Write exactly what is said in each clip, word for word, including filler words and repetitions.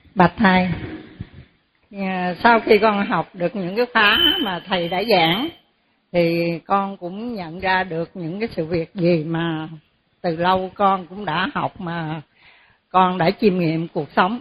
Bạch thầy, sau khi con học được những cái khóa mà thầy đã giảng thì con cũng nhận ra được những cái sự việc gì mà từ lâu con cũng đã học mà con đã chiêm nghiệm cuộc sống.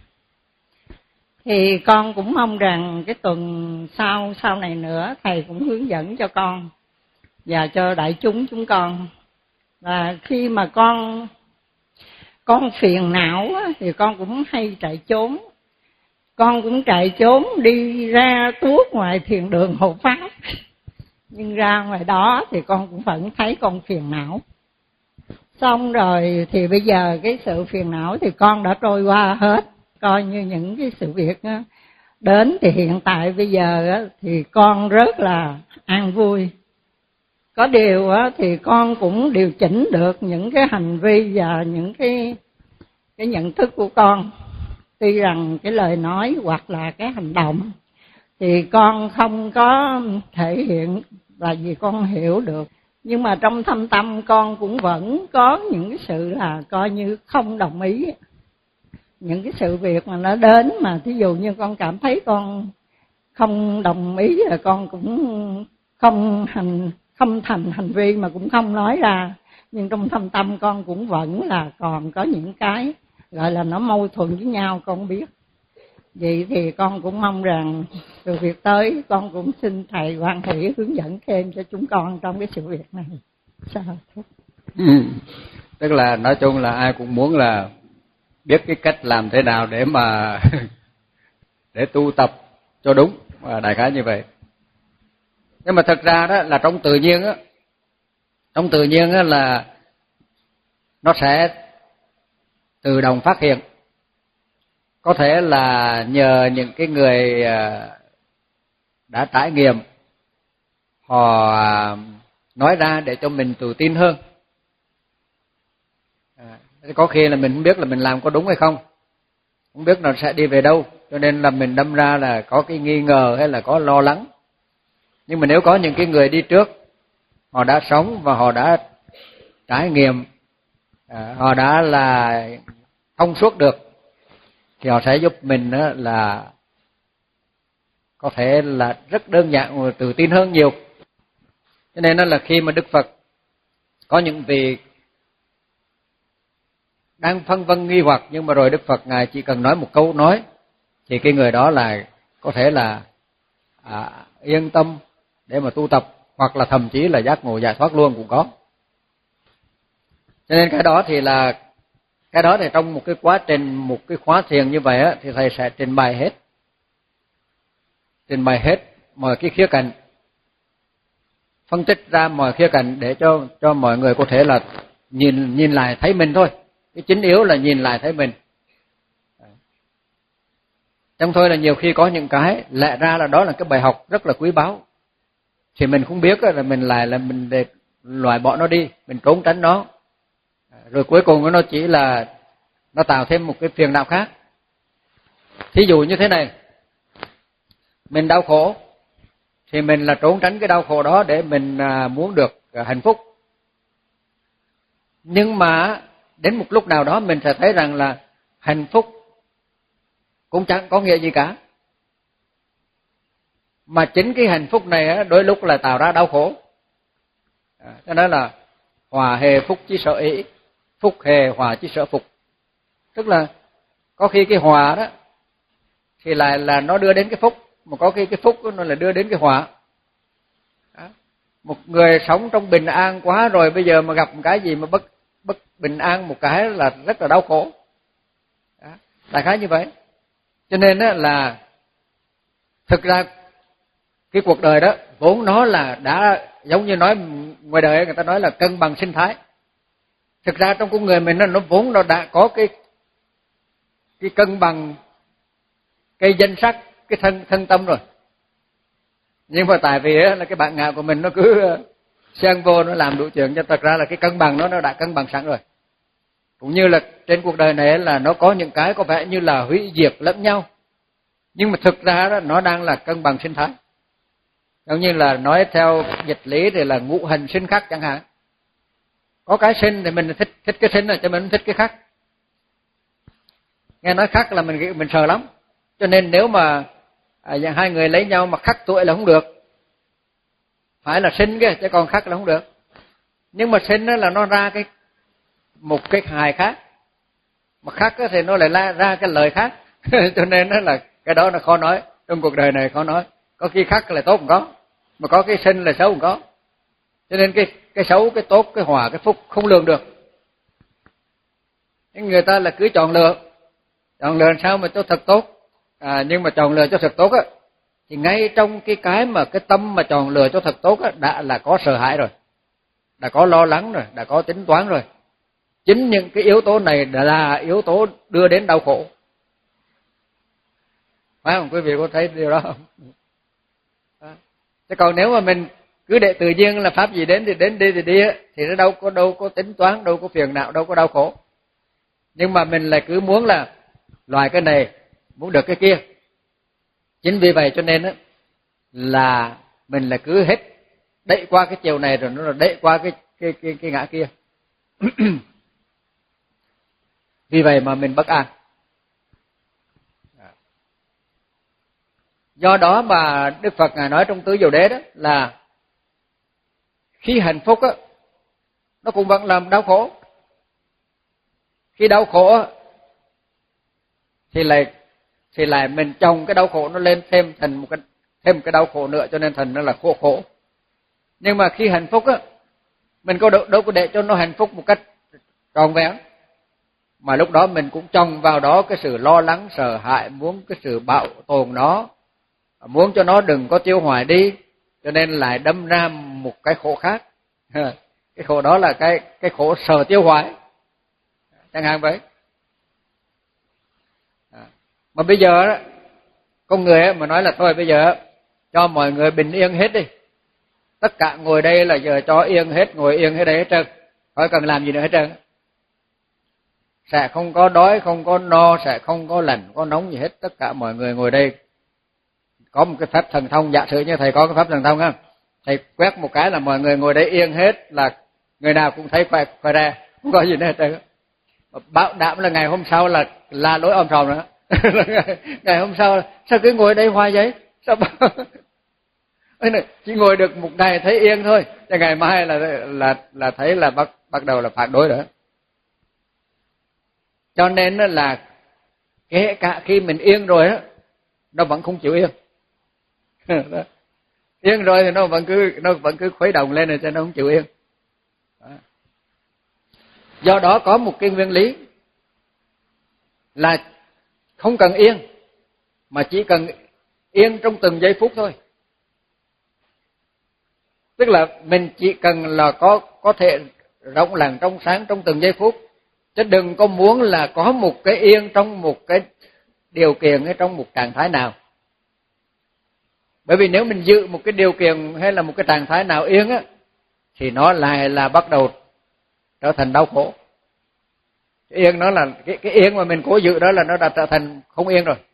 Thì con cũng mong rằng cái tuần sau sau này nữa thầy cũng hướng dẫn cho con và cho đại chúng chúng con là khi mà con con phiền não thì con cũng hay chạy trốn. Con cũng chạy trốn đi ra tuốt ngoài thiền đường hộ pháp. Nhưng ra ngoài đó thì con cũng vẫn thấy con phiền não. Xong rồi thì bây giờ cái sự phiền não thì con đã trôi qua hết. Coi như những cái sự việc đến thì hiện tại bây giờ thì con rất là an vui. Có điều thì con cũng điều chỉnh được những cái hành vi và những cái cái nhận thức của con. Tuy rằng cái lời nói hoặc là cái hành động thì con không có thể hiện là vì con hiểu được. Nhưng mà trong thâm tâm con cũng vẫn có những cái sự là coi như không đồng ý. Những cái sự việc mà nó đến mà thí dụ như con cảm thấy con không đồng ý là con cũng không hành không thành hành vi mà cũng không nói ra. Nhưng trong thâm tâm con cũng vẫn là còn có những cái gọi là nó mâu thuẫn với nhau, con biết. Vậy thì con cũng mong rằng từ việc tới con cũng xin thầy Quan Thủy hướng dẫn thêm cho chúng con trong cái sự việc này. Sao? Ừ. Tức là nói chung là ai cũng muốn là biết cái cách làm thế nào để mà để tu tập cho đúng, đại khái như vậy. Nhưng mà thật ra đó là trong tự nhiên á, trong tự nhiên á là nó sẽ tự động phát hiện. Có thể là nhờ những cái người đã trải nghiệm, họ nói ra để cho mình tự tin hơn. Có khi là mình không biết là mình làm có đúng hay không, không biết nó sẽ đi về đâu, cho nên là mình đâm ra là có cái nghi ngờ hay là có lo lắng. Nhưng mà nếu có những cái người đi trước, họ đã sống và họ đã trải nghiệm, họ đã là thông suốt được, thì họ sẽ giúp mình là có thể là rất đơn giản và tự tin hơn nhiều. Cho nên là khi mà Đức Phật có những vị đang phân vân nghi hoặc, nhưng mà rồi Đức Phật Ngài chỉ cần nói một câu nói thì cái người đó là có thể là à, yên tâm để mà tu tập, hoặc là thậm chí là giác ngộ giải thoát luôn cũng có. Cho nên cái đó thì là cái đó thì trong một cái quá trình, một cái khóa thiền như vậy á, thì thầy sẽ trình bày hết, trình bày hết mọi cái khía cạnh, phân tích ra mọi khía cạnh để cho cho mọi người có thể là nhìn nhìn lại thấy mình thôi. Cái chính yếu là nhìn lại thấy mình. Trong thôi là nhiều khi có những cái lẽ ra là đó là cái bài học rất là quý báu, thì mình không biết là mình lại là mình để loại bỏ nó đi, mình trốn tránh nó, rồi cuối cùng nó chỉ là nó tạo thêm một cái phiền não khác. Thí dụ như thế này, mình đau khổ thì mình là trốn tránh cái đau khổ đó để mình muốn được hạnh phúc. Nhưng mà đến một lúc nào đó mình sẽ thấy rằng là hạnh phúc cũng chẳng có nghĩa gì cả, mà chính cái hạnh phúc này đôi lúc là tạo ra đau khổ. Cho nên là hòa hề phúc chí sở ý, phúc hề hòa chí sở phục. Tức là có khi cái hòa đó thì lại là nó đưa đến cái phúc, mà có khi cái phúc nó là đưa đến cái hòa. Một người sống trong bình an quá rồi, bây giờ mà gặp một cái gì mà bất bất bình an một cái là rất là đau khổ. Đó, đại khái như vậy. Cho nên là thực ra cái cuộc đời đó vốn nó là đã giống như nói ngoài đời người ta nói là cân bằng sinh thái. Thực ra trong con người mình nó vốn nó đã có cái cái cân bằng cái danh sắc, cái thân thân tâm rồi. Nhưng mà tại vì là cái bản ngã của mình nó cứ xen vô, nó làm đủ chuyện, cho thật ra là cái cân bằng nó nó đã cân bằng sẵn rồi. Cũng như là trên cuộc đời này là nó có những cái có vẻ như là hủy diệt lẫn nhau, nhưng mà thực ra đó nó đang là cân bằng sinh thái. Giống như là nói theo dịch lý thì là ngũ hành sinh khắc chẳng hạn. Có cái sinh thì mình thích thích cái sinh rồi, cho mình thích cái khác. nghe nói khắc là mình mình sợ lắm. Cho nên nếu mà à, hai người lấy nhau mà khắc tuổi là không được, phải là sinh kia, chứ còn khắc là không được. Nhưng mà sinh là nó ra cái một cái hài khác, mà khắc thì nó lại ra, ra cái lời khác. Cho nên đó là cái đó nó khó nói, trong cuộc đời này khó nói. Có khi khắc là tốt không có, mà có cái sinh là xấu không có. Cho nên cái cái xấu, cái tốt, cái hòa, cái phúc không lường được. Người ta là cứ chọn lựa, chọn lựa làm sao mà cho thật tốt. À, nhưng mà chọn lựa cho thật tốt á, thì ngay trong cái cái mà cái tâm mà chọn lựa cho thật tốt á, đã là có sợ hãi rồi, đã có lo lắng rồi, đã có tính toán rồi. Chính những cái yếu tố này là yếu tố đưa đến đau khổ. Phải không? Quý vị có thấy điều đó không? À. Chứ còn nếu mà mình cứ để tự nhiên là pháp gì đến thì đến, đi thì đi thì nó đâu có đâu có tính toán, đâu có phiền não, đâu có đau khổ. Nhưng mà mình lại cứ muốn là loại cái này, muốn được cái kia. Chính vì vậy cho nên á là mình là cứ hết đẩy qua cái chiều này rồi nó là đẩy qua cái cái cái cái ngã kia. Vì vậy mà mình bất an. Do đó mà Đức Phật ngài nói trong Tứ Diệu Đế đó là khi hạnh phúc á nó cũng vẫn làm đau khổ. Khi đau khổ á thì lại thì lại mình chồng cái đau khổ nó lên thêm thành một cái thêm một cái đau khổ nữa, cho nên thành nó là khổ khổ. Nhưng mà khi hạnh phúc á, mình có đâu, đâu có để cho nó hạnh phúc một cách trọn vẹn, mà lúc đó mình cũng chồng vào đó cái sự lo lắng, sợ hãi, muốn cái sự bảo tồn nó, muốn cho nó đừng có tiêu hoài đi, cho nên lại đâm ra một cái khổ khác. Cái khổ đó là cái cái khổ sợ tiêu hoài, chẳng hạn vậy. Mà bây giờ đó, con người mà nói là thôi bây giờ cho mọi người bình yên hết đi, tất cả ngồi đây là giờ cho yên hết, ngồi yên hết đây hết trơn, khỏi cần làm gì nữa hết trơn, sẽ không có đói, không có no, sẽ không có lạnh, có nóng gì hết, tất cả mọi người ngồi đây có một cái phép thần thông. Giả sử như thầy có cái phép thần thông không, thầy quét một cái là mọi người ngồi đây yên hết, là người nào cũng thấy khỏe khỏe ra, không có gì nữa hết trơn. Bảo đảm là ngày hôm sau là la lối om sòm nữa. Ngày hôm sau sao cứ ngồi đây hoài vậy, sao chỉ ngồi được một ngày thấy yên thôi, cho ngày mai là là là thấy là bắt bắt đầu là phản đối nữa. Cho nên là kể cả khi mình yên rồi á, nó vẫn không chịu yên. Yên rồi thì nó vẫn cứ nó vẫn cứ khuấy động lên rồi, cho nó không chịu yên. Do đó có một cái nguyên lý là không cần yên, mà chỉ cần yên trong từng giây phút thôi. Tức là mình chỉ cần là có có thể rộng lặng trong sáng trong từng giây phút, chứ đừng có muốn là có một cái yên trong một cái điều kiện hay trong một trạng thái nào. Bởi vì nếu mình giữ một cái điều kiện hay là một cái trạng thái nào yên á, thì nó lại là bắt đầu trở thành đau khổ. Cái yên nó là cái cái yên mà mình cố giữ đó là nó đã trở thành không yên rồi.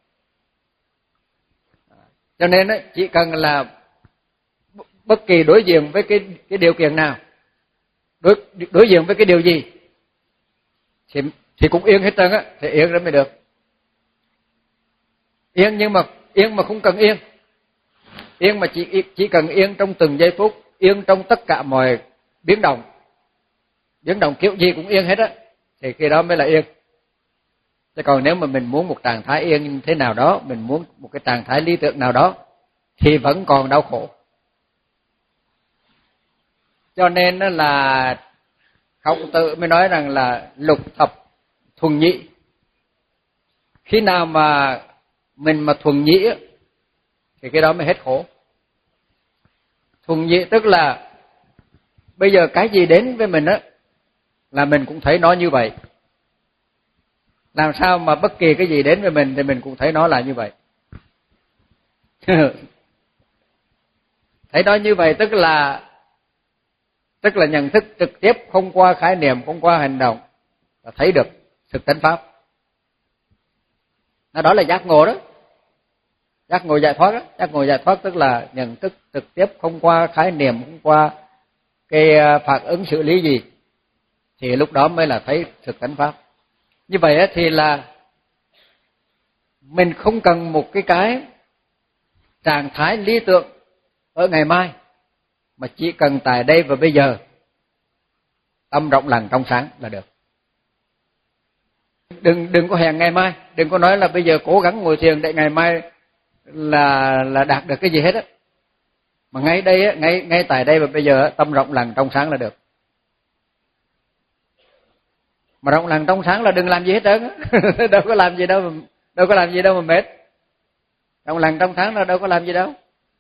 Cho nên á, chỉ cần là bất kỳ đối diện với cái cái điều kiện nào, đối đối diện với cái điều gì thì thì cũng yên hết trơn á, thì yên đó mới được. Yên nhưng mà yên mà không cần yên. Yên mà chỉ chỉ cần yên trong từng giây phút, yên trong tất cả mọi biến động. Biến động kiểu gì cũng yên hết á, thì khi đó mới là yên. Chứ còn nếu mà mình muốn một trạng thái yên thế nào đó, mình muốn một cái trạng thái lý tưởng nào đó, thì vẫn còn đau khổ. Cho nên là Khổng Tử mới nói rằng là lục thập thuần nhị. Khi nào mà mình mà thuần nhị thì cái đó mới hết khổ. Thuần nhị tức là bây giờ cái gì đến với mình á là mình cũng thấy nó như vậy. Làm sao mà bất kỳ cái gì đến với mình thì mình cũng thấy nó là như vậy. Thấy nó như vậy tức là tức là nhận thức trực tiếp, không qua khái niệm, không qua hành động, là thấy được thực tánh pháp. Đó là giác ngộ đó. Giác ngộ giải thoát đó. Giác ngộ giải thoát tức là nhận thức trực tiếp, không qua khái niệm, không qua cái phản ứng xử lý gì, thì lúc đó mới là thấy thực tánh pháp. Như vậy thì là mình không cần một cái cái trạng thái lý tưởng ở ngày mai, mà chỉ cần tại đây và bây giờ, tâm rộng lặng trong sáng là được. Đừng đừng có hẹn ngày mai, đừng có nói là bây giờ cố gắng ngồi thiền để ngày mai là là đạt được cái gì hết á. Mà ngay đây á, ngay ngay tại đây và bây giờ tâm rộng lặng trong sáng là được. Mà rộng lặng trong sáng là đừng làm gì hết trơn á. Đâu có làm gì đâu mà đâu có làm gì đâu mà mệt. Rộng lặng trong sáng là đâu có làm gì đâu.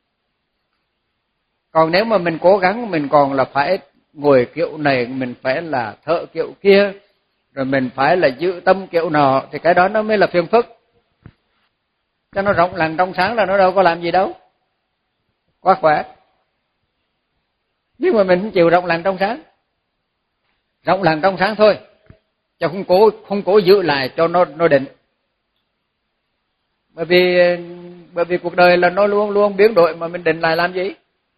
Còn nếu mà mình cố gắng, mình còn là phải ngồi kiểu này, mình phải là thợ kiểu kia, rồi mình phải là giữ tâm kiểu nọ, thì cái đó nó mới là phiền phức. Cho nó rộng lặng trong sáng là nó đâu có làm gì đâu. Quá khỏe. Nhưng mà mình không chịu rộng lặng trong sáng. Rộng lặng trong sáng thôi, chứ không cố không cố giữ lại cho nó nó định. Bởi vì bởi vì cuộc đời là nó luôn luôn biến đổi, mà mình định lại làm gì?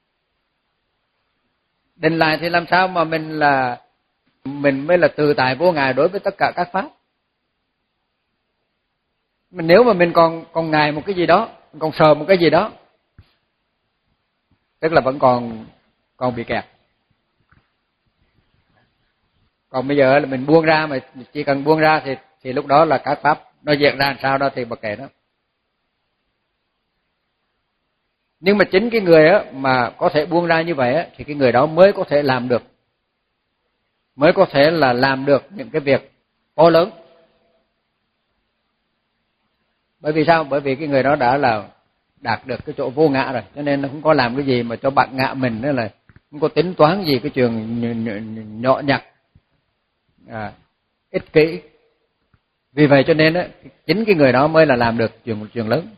Định lại thì làm sao mà mình là mình mới là tự tại vô ngại đối với tất cả các pháp. Mình nếu mà mình còn còn ngại một cái gì đó, còn sợ một cái gì đó, tức là vẫn còn còn bị kẹt. Còn bây giờ là mình buông ra, mà chỉ cần buông ra thì thì lúc đó là các pháp nó diễn ra làm sao đó thì mặc kệ nó. Nhưng mà chính cái người á mà có thể buông ra như vậy á, thì cái người đó mới có thể làm được, mới có thể là làm được những cái việc to lớn. Bởi vì sao? Bởi vì cái người đó đã là đạt được cái chỗ vô ngã rồi, cho nên nó không có làm cái gì mà cho bạn ngã mình, nữa là không có tính toán gì cái chuyện nhỏ nhặt, à, ích kỷ. Vì vậy cho nên á, chính cái người đó mới là làm được chuyện một chuyện lớn.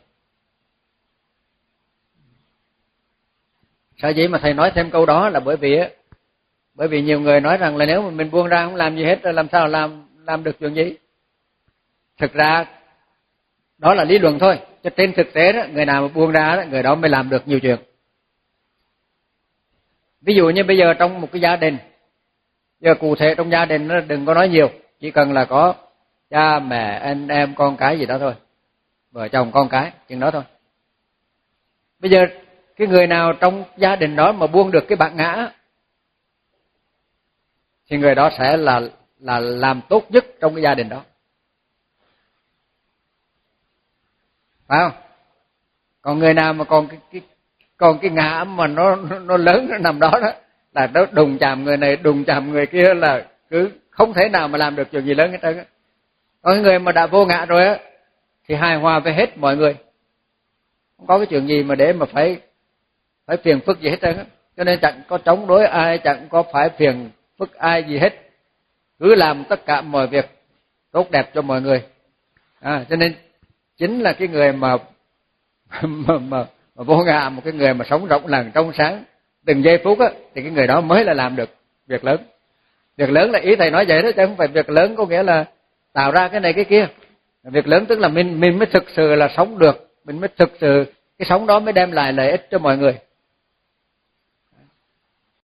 Sao vậy mà thầy nói thêm câu đó là bởi vì á, bởi vì nhiều người nói rằng là nếu mà mình buông ra không làm gì hết, làm sao làm làm được chuyện gì? Thực ra đó là lý luận thôi, chứ trên thực tế đó, người nào mà buông ra đó, người đó mới làm được nhiều chuyện. Ví dụ như bây giờ trong một cái gia đình, giờ cụ thể trong gia đình nó đừng có nói nhiều, chỉ cần là có cha mẹ anh em con cái gì đó thôi, vợ chồng con cái chừng đó thôi. Bây giờ cái người nào trong gia đình đó mà buông được cái bản ngã thì người đó sẽ là là làm tốt nhất trong cái gia đình đó, phải không? Còn người nào mà còn cái, cái còn cái ngã mà nó nó lớn, nó nằm đó đó, là nó đụng chạm người này đụng chạm người kia, là cứ không thể nào mà làm được chuyện gì lớn hết trơn á. Còn người mà đã vô ngã rồi á thì hài hòa với hết mọi người, không có cái chuyện gì mà để mà phải phải phiền phức gì hết trơn á. Cho nên chẳng có chống đối ai, chẳng có phải phiền phức ai gì hết, cứ làm tất cả mọi việc tốt đẹp cho mọi người. À, cho nên chính là cái người mà mà, mà, mà vô ngã, một cái người mà sống rộng lặng trong sáng từng giây phút á, thì cái người đó mới là làm được việc lớn. Việc lớn là ý thầy nói vậy đó, chứ không phải việc lớn có nghĩa là tạo ra cái này cái kia. Việc lớn tức là mình mình mới thực sự là sống được, mình mới thực sự cái sống đó mới đem lại lợi ích cho mọi người.